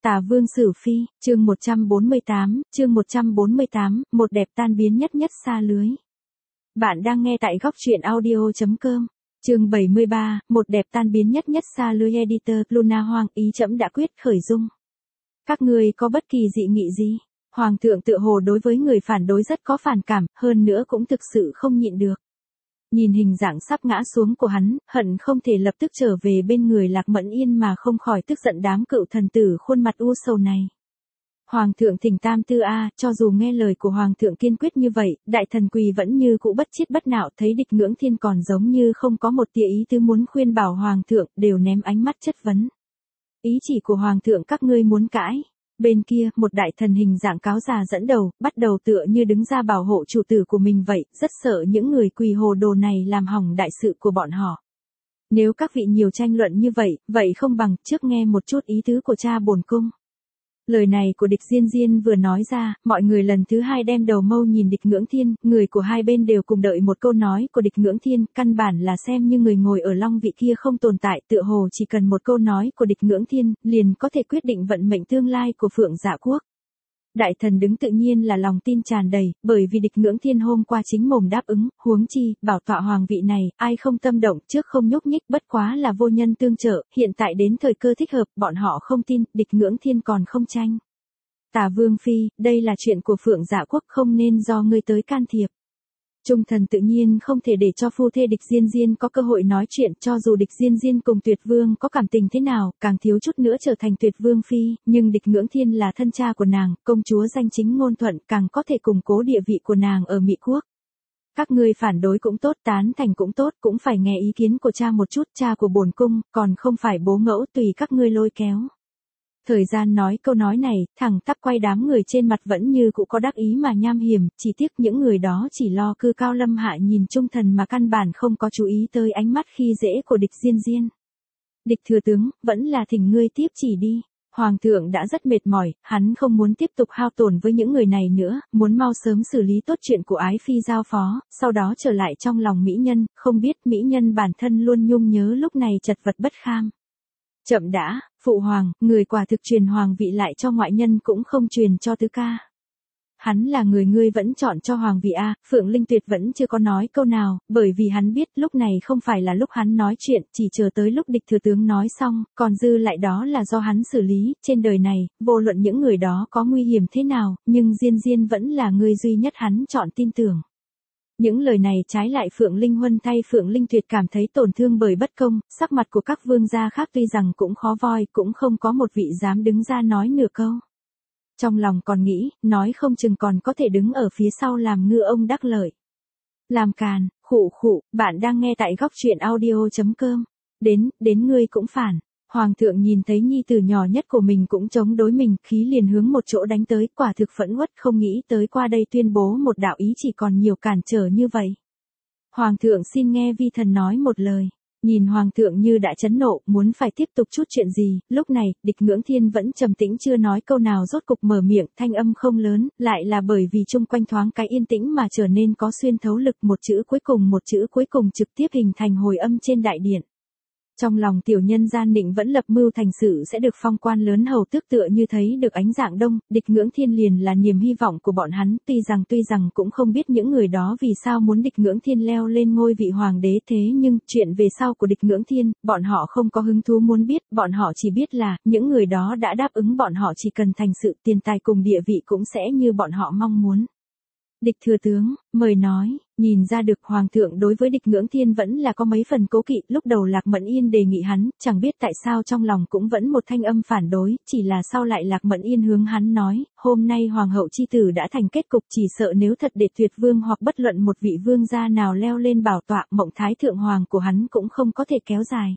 Tả Vương Sử Phi, chương 148, một đẹp tan biến nhất nhất xa lưới. Bạn đang nghe tại góc truyện audio.com. Chương 73, một đẹp tan biến nhất nhất xa lưới. Editor Luna Hoàng, ý trẫm đã quyết khởi dung. Các ngươi có bất kỳ dị nghị gì? Hoàng thượng tựa hồ đối với người phản đối rất có phản cảm, hơn nữa cũng thực sự không nhịn được. Nhìn hình dạng sắp ngã xuống của hắn, hận không thể lập tức trở về bên người Lạc Mẫn Yên mà không khỏi tức giận đám cựu thần tử khuôn mặt u sầu này. Hoàng thượng thỉnh tam tư a, cho dù nghe lời của Hoàng thượng kiên quyết như vậy, đại thần quỳ vẫn như cũ bất chiết bất nạo, thấy Địch Ngưỡng Thiên còn giống như không có một tia ý tứ muốn khuyên bảo Hoàng thượng, đều ném ánh mắt chất vấn. Ý chỉ của Hoàng thượng các ngươi muốn cãi. Bên kia, một đại thần hình dạng cáo già dẫn đầu, bắt đầu tựa như đứng ra bảo hộ chủ tử của mình vậy, rất sợ những người quỳ hồ đồ này làm hỏng đại sự của bọn họ. Nếu các vị nhiều tranh luận như vậy, vậy không bằng trước nghe một chút ý tứ của cha bổn cung. Lời này của Địch Diên Diên vừa nói ra, mọi người lần thứ hai đem đầu mâu nhìn Địch Ngưỡng Thiên, người của hai bên đều cùng đợi một câu nói của Địch Ngưỡng Thiên, căn bản là xem như người ngồi ở long vị kia không tồn tại, tựa hồ chỉ cần một câu nói của Địch Ngưỡng Thiên, liền có thể quyết định vận mệnh tương lai của Phượng Dạ Quốc. Đại thần đứng tự nhiên là lòng tin tràn đầy, bởi vì Địch Ngưỡng Thiên hôm qua chính mồm đáp ứng, huống chi, bảo tọa hoàng vị này, ai không tâm động trước không nhúc nhích, bất quá là vô nhân tương trợ, hiện tại đến thời cơ thích hợp, bọn họ không tin, Địch Ngưỡng Thiên còn không tranh. Tả Vương Phi, đây là chuyện của Phượng Dạ Quốc không nên do ngươi tới can thiệp. Trung thần tự nhiên không thể để cho phu thê Địch Diên Diên có cơ hội nói chuyện, cho dù Địch Diên Diên cùng Tuyệt Vương có cảm tình thế nào, càng thiếu chút nữa trở thành Tuyệt Vương Phi, nhưng Địch Ngưỡng Thiên là thân cha của nàng, công chúa danh chính ngôn thuận, càng có thể củng cố địa vị của nàng ở Mỹ Quốc. Các ngươi phản đối cũng tốt, tán thành cũng tốt, cũng phải nghe ý kiến của cha một chút, cha của bổn cung, còn không phải bố ngẫu tùy các ngươi lôi kéo. Thời gian nói câu nói này, thẳng tắp quay đám người trên mặt vẫn như cũ có đắc ý mà nham hiểm, chỉ tiếc những người đó chỉ lo cư cao lâm hạ nhìn Trung thần mà căn bản không có chú ý tới ánh mắt khi dễ của Địch Diên Diên. Địch thừa tướng, vẫn là thỉnh ngươi tiếp chỉ đi. Hoàng thượng đã rất mệt mỏi, hắn không muốn tiếp tục hao tổn với những người này nữa, muốn mau sớm xử lý tốt chuyện của ái phi giao phó, sau đó trở lại trong lòng mỹ nhân, không biết mỹ nhân bản thân luôn nhung nhớ lúc này chật vật bất kham. Chậm đã, phụ hoàng, người quả thực truyền hoàng vị lại cho ngoại nhân cũng không truyền cho tứ ca. Hắn là người ngươi vẫn chọn cho hoàng vị a. Phượng Linh Tuyệt vẫn chưa có nói câu nào, bởi vì hắn biết lúc này không phải là lúc hắn nói chuyện, chỉ chờ tới lúc Địch thừa tướng nói xong, còn dư lại đó là do hắn xử lý, trên đời này, vô luận những người đó có nguy hiểm thế nào, nhưng Diên Diên vẫn là người duy nhất hắn chọn tin tưởng. Những lời này trái lại Phượng Linh Huân thay Phượng Linh Tuyệt cảm thấy tổn thương bởi bất công, sắc mặt của các vương gia khác tuy rằng cũng khó voi, cũng không có một vị dám đứng ra nói nửa câu. Trong lòng còn nghĩ, nói không chừng còn có thể đứng ở phía sau làm ngư ông đắc lợi. Làm càn, khụ, bạn đang nghe tại góc truyện audio.com. Đến ngươi cũng phản. Hoàng thượng nhìn thấy nhi tử nhỏ nhất của mình cũng chống đối mình, khí liền hướng một chỗ đánh tới, quả thực phẫn uất không nghĩ tới qua đây tuyên bố một đạo ý chỉ còn nhiều cản trở như vậy. Hoàng thượng xin nghe vi thần nói một lời. Nhìn hoàng thượng như đã chấn nộ, muốn phải tiếp tục chút chuyện gì, lúc này, Địch Ngưỡng Thiên vẫn trầm tĩnh chưa nói câu nào, rốt cục mở miệng, thanh âm không lớn, lại là bởi vì chung quanh thoáng cái yên tĩnh mà trở nên có xuyên thấu lực, một chữ cuối cùng trực tiếp hình thành hồi âm trên đại điện. Trong lòng tiểu nhân gian định vẫn lập mưu thành sự sẽ được phong quan lớn hầu tước tựa như thấy được ánh dạng đông, Địch Ngưỡng Thiên liền là niềm hy vọng của bọn hắn, tuy rằng cũng không biết những người đó vì sao muốn Địch Ngưỡng Thiên leo lên ngôi vị hoàng đế, thế nhưng, chuyện về sau của Địch Ngưỡng Thiên, bọn họ không có hứng thú muốn biết, bọn họ chỉ biết là, những người đó đã đáp ứng bọn họ chỉ cần thành sự, tiền tài cùng địa vị cũng sẽ như bọn họ mong muốn. Địch thừa tướng, mời nói, nhìn ra được hoàng thượng đối với Địch Ngưỡng Thiên vẫn là có mấy phần cố kỵ, lúc đầu Lạc Mẫn Yên đề nghị hắn, chẳng biết tại sao trong lòng cũng vẫn một thanh âm phản đối, chỉ là sau lại Lạc Mẫn Yên hướng hắn nói, hôm nay hoàng hậu chi tử đã thành kết cục, chỉ sợ nếu thật để Tuyệt Vương hoặc bất luận một vị vương gia nào leo lên bảo tọa, mộng thái thượng hoàng của hắn cũng không có thể kéo dài.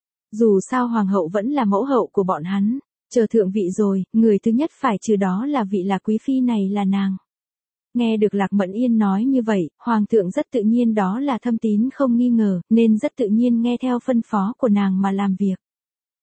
Dù sao hoàng hậu vẫn là mẫu hậu của bọn hắn, chờ thượng vị rồi, người thứ nhất phải trừ đó là vị là quý phi này là nàng. Nghe được Lạc Mẫn Yên nói như vậy, Hoàng thượng rất tự nhiên đó là thâm tín không nghi ngờ, nên rất tự nhiên nghe theo phân phó của nàng mà làm việc.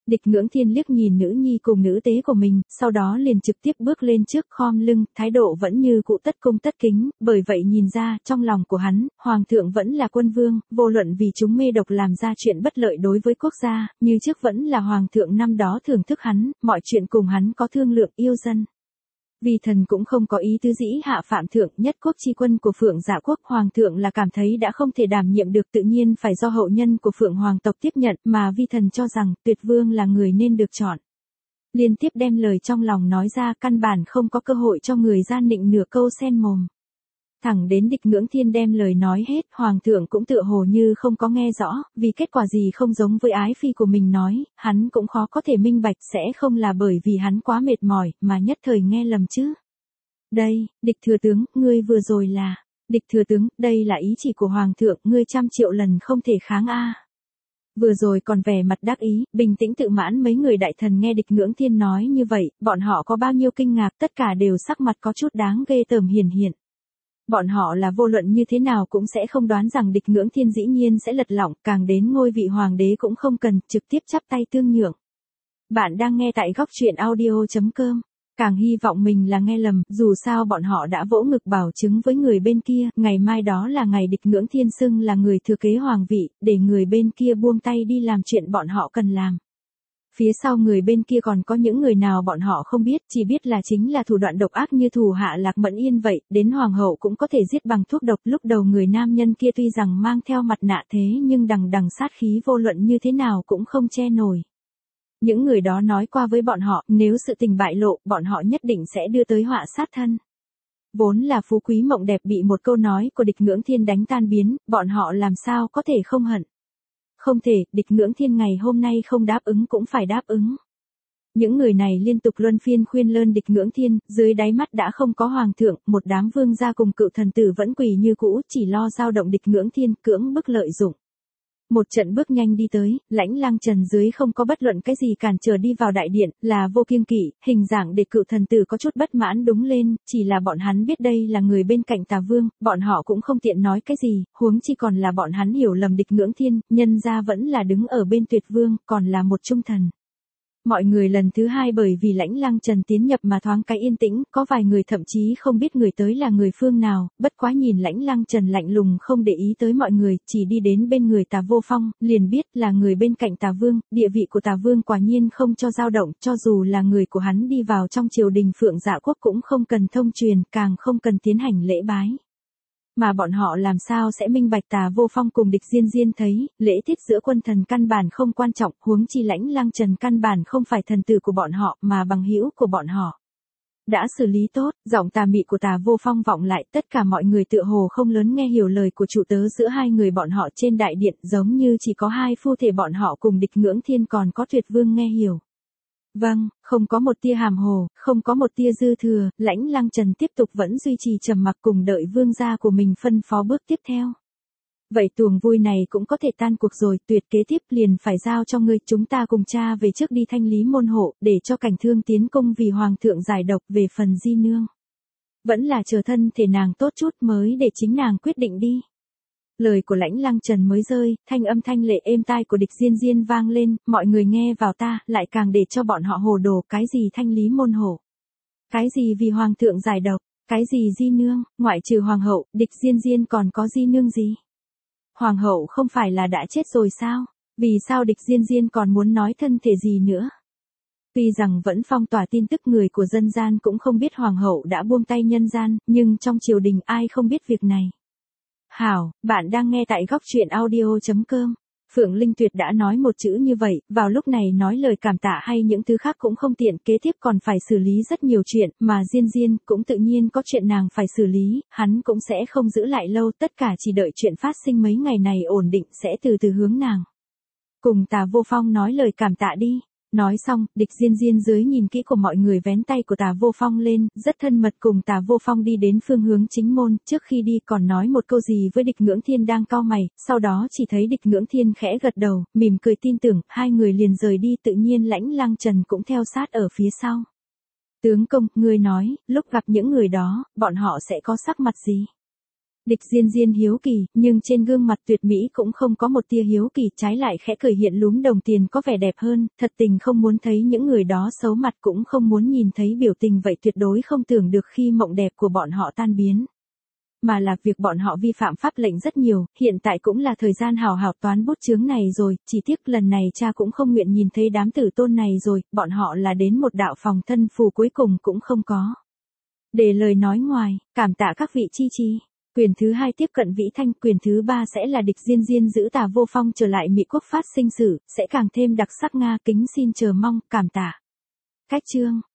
Địch Ngưỡng Thiên liếc nhìn nữ nhi cùng nữ tế của mình, sau đó liền trực tiếp bước lên trước khom lưng, thái độ vẫn như cũ tất cung tất kính, bởi vậy nhìn ra, trong lòng của hắn, Hoàng thượng vẫn là quân vương, vô luận vì chúng mê độc làm ra chuyện bất lợi đối với quốc gia, như trước vẫn là Hoàng thượng năm đó thưởng thức hắn, mọi chuyện cùng hắn có thương lượng yêu dân. Vì thần cũng không có ý tứ dĩ hạ phạm thượng, nhất quốc chi quân của Phượng Dạ quốc, Hoàng thượng là cảm thấy đã không thể đảm nhiệm được, tự nhiên phải do hậu nhân của Phượng Hoàng tộc tiếp nhận, mà vi thần cho rằng Tuyệt Vương là người nên được chọn. Liên tiếp đem lời trong lòng nói ra, căn bản không có cơ hội cho người gian nịnh nửa câu sen mồm. Thẳng đến Địch Ngưỡng Thiên đem lời nói hết, Hoàng thượng cũng tựa hồ như không có nghe rõ, vì kết quả gì không giống với ái phi của mình nói, hắn cũng khó có thể minh bạch, sẽ không là bởi vì hắn quá mệt mỏi, mà nhất thời nghe lầm chứ. Đây, Địch thừa tướng, ngươi vừa rồi là, Địch thừa tướng, đây là ý chỉ của Hoàng thượng, ngươi 100.000.000 lần không thể kháng a. Vừa rồi còn vẻ mặt đắc ý, bình tĩnh tự mãn mấy người đại thần nghe Địch Ngưỡng Thiên nói như vậy, bọn họ có bao nhiêu kinh ngạc, tất cả đều sắc mặt có chút đáng ghê tởm hiển hiện. Bọn họ là vô luận như thế nào cũng sẽ không đoán rằng Địch Ngưỡng Thiên dĩ nhiên sẽ lật lọng, càng đến ngôi vị hoàng đế cũng không cần, trực tiếp chắp tay tương nhượng. Bạn đang nghe tại góc truyện audio.com. Càng hy vọng mình là nghe lầm, dù sao bọn họ đã vỗ ngực bảo chứng với người bên kia, ngày mai đó là ngày Địch Ngưỡng Thiên xưng là người thừa kế hoàng vị, để người bên kia buông tay đi làm chuyện bọn họ cần làm. Phía sau người bên kia còn có những người nào bọn họ không biết, chỉ biết là chính là thủ đoạn độc ác như thủ hạ Lạc Mẫn Yên vậy, đến hoàng hậu cũng có thể giết bằng thuốc độc. Lúc đầu người nam nhân kia tuy rằng mang theo mặt nạ thế nhưng đằng đằng sát khí vô luận như thế nào cũng không che nổi. Những người đó nói qua với bọn họ, nếu sự tình bại lộ, bọn họ nhất định sẽ đưa tới họa sát thân. Vốn là phú quý mộng đẹp bị một câu nói của Địch Ngưỡng Thiên đánh tan biến, bọn họ làm sao có thể không hận. Không thể, Địch Ngưỡng Thiên ngày hôm nay không đáp ứng cũng phải đáp ứng. Những người này liên tục luân phiên khuyên lơn Địch Ngưỡng Thiên, dưới đáy mắt đã không có hoàng thượng, một đám vương gia cùng cựu thần tử vẫn quỳ như cũ, chỉ lo dao động Địch Ngưỡng Thiên, cưỡng bức lợi dụng. Một trận bước nhanh đi tới, Lãnh Lăng Trần dưới không có bất luận cái gì cản trở đi vào đại điện, là vô kiêng kỵ, hình dạng để cựu thần tử có chút bất mãn đúng lên, chỉ là bọn hắn biết đây là người bên cạnh Tà Vương, bọn họ cũng không tiện nói cái gì, huống chi còn là bọn hắn hiểu lầm Địch Ngưỡng Thiên, nhân ra vẫn là đứng ở bên Tuyệt Vương, còn là một trung thần. Mọi người lần thứ hai bởi vì Lãnh Lăng Trần tiến nhập mà thoáng cái yên tĩnh, có vài người thậm chí không biết người tới là người phương nào, bất quá nhìn Lãnh Lăng Trần lạnh lùng không để ý tới mọi người, chỉ đi đến bên người Tà Vô Phong, liền biết là người bên cạnh Tà Vương, địa vị của Tà Vương quả nhiên không cho dao động, cho dù là người của hắn đi vào trong triều đình Phượng Dạ quốc cũng không cần thông truyền, càng không cần tiến hành lễ bái. Mà bọn họ làm sao sẽ minh bạch Tà Vô Phong cùng Địch Diên Diên thấy, lễ tiết giữa quân thần căn bản không quan trọng, huống chi Lãnh Lăng Trần căn bản không phải thần tử của bọn họ, mà bằng hữu của bọn họ. Đã xử lý tốt, giọng tà mị của Tà Vô Phong vọng lại, tất cả mọi người tựa hồ không lớn nghe hiểu lời của chủ tớ giữa hai người bọn họ trên đại điện, giống như chỉ có hai phu thể bọn họ cùng Địch Ngưỡng Thiên còn có Tuyệt Vương nghe hiểu. Vâng, không có một tia hàm hồ, không có một tia dư thừa, Lãnh Lăng Trần tiếp tục vẫn duy trì trầm mặc cùng đợi vương gia của mình phân phó bước tiếp theo. Vậy tuồng vui này cũng có thể tan cuộc rồi, tuyệt kế tiếp liền phải giao cho ngươi, chúng ta cùng cha về trước đi thanh lý môn hộ, để cho Cảnh Thương tiến cung vì hoàng thượng giải độc. Về phần Di Nương, vẫn là chờ thân thể nàng tốt chút mới để chính nàng quyết định đi. Lời của Lãnh Lăng Trần mới rơi, thanh âm thanh lệ êm tai của Địch Diên Diên vang lên, mọi người nghe vào ta, lại càng để cho bọn họ hồ đồ, cái gì thanh lý môn hộ, cái gì vì hoàng thượng giải độc, cái gì Di Nương, ngoại trừ hoàng hậu, Địch Diên Diên còn có Di Nương gì? Hoàng hậu không phải là đã chết rồi sao? Vì sao Địch Diên Diên còn muốn nói thân thể gì nữa? Tuy rằng vẫn phong tỏa tin tức, người của dân gian cũng không biết hoàng hậu đã buông tay nhân gian, nhưng trong triều đình ai không biết việc này. Hảo, bạn đang nghe tại góc truyện audio.com. Phượng Linh Tuyệt đã nói một chữ như vậy, vào lúc này nói lời cảm tạ hay những thứ khác cũng không tiện, kế tiếp còn phải xử lý rất nhiều chuyện, mà Diên Diên cũng tự nhiên có chuyện nàng phải xử lý, hắn cũng sẽ không giữ lại lâu, tất cả chỉ đợi chuyện phát sinh mấy ngày này ổn định sẽ từ từ hướng nàng. Cùng Tà Vô Phong nói lời cảm tạ đi. Nói xong, Địch Diên Diên dưới nhìn kỹ của mọi người vén tay của Tà Vô Phong lên, rất thân mật cùng Tà Vô Phong đi đến phương hướng chính môn, trước khi đi còn nói một câu gì với Địch Ngưỡng Thiên đang cau mày, sau đó chỉ thấy Địch Ngưỡng Thiên khẽ gật đầu, mỉm cười tin tưởng, hai người liền rời đi, tự nhiên Lãnh Lăng Trần cũng theo sát ở phía sau. Tướng công, ngươi nói, lúc gặp những người đó, bọn họ sẽ có sắc mặt gì? Địch Diên Diên hiếu kỳ, nhưng trên gương mặt tuyệt mỹ cũng không có một tia hiếu kỳ, trái lại khẽ cười hiện lúm đồng tiền có vẻ đẹp hơn, thật tình không muốn thấy những người đó xấu mặt cũng không muốn nhìn thấy biểu tình vậy, tuyệt đối không tưởng được khi mộng đẹp của bọn họ tan biến. Mà là việc bọn họ vi phạm pháp lệnh rất nhiều, hiện tại cũng là thời gian hào hào toán bút chướng này rồi, chỉ tiếc lần này cha cũng không nguyện nhìn thấy đám tử tôn này rồi, bọn họ là đến một đạo phòng thân phù cuối cùng cũng không có. Để lời nói ngoài, cảm tạ các vị chi chi. Quyền thứ 2 tiếp cận Vĩ Thanh, quyền thứ 3 sẽ là Địch Diên Diên giữ Tà Vô Phong trở lại Mỹ Quốc phát sinh sử, sẽ càng thêm đặc sắc Nga, kính xin chờ mong, cảm tạ. Cách chương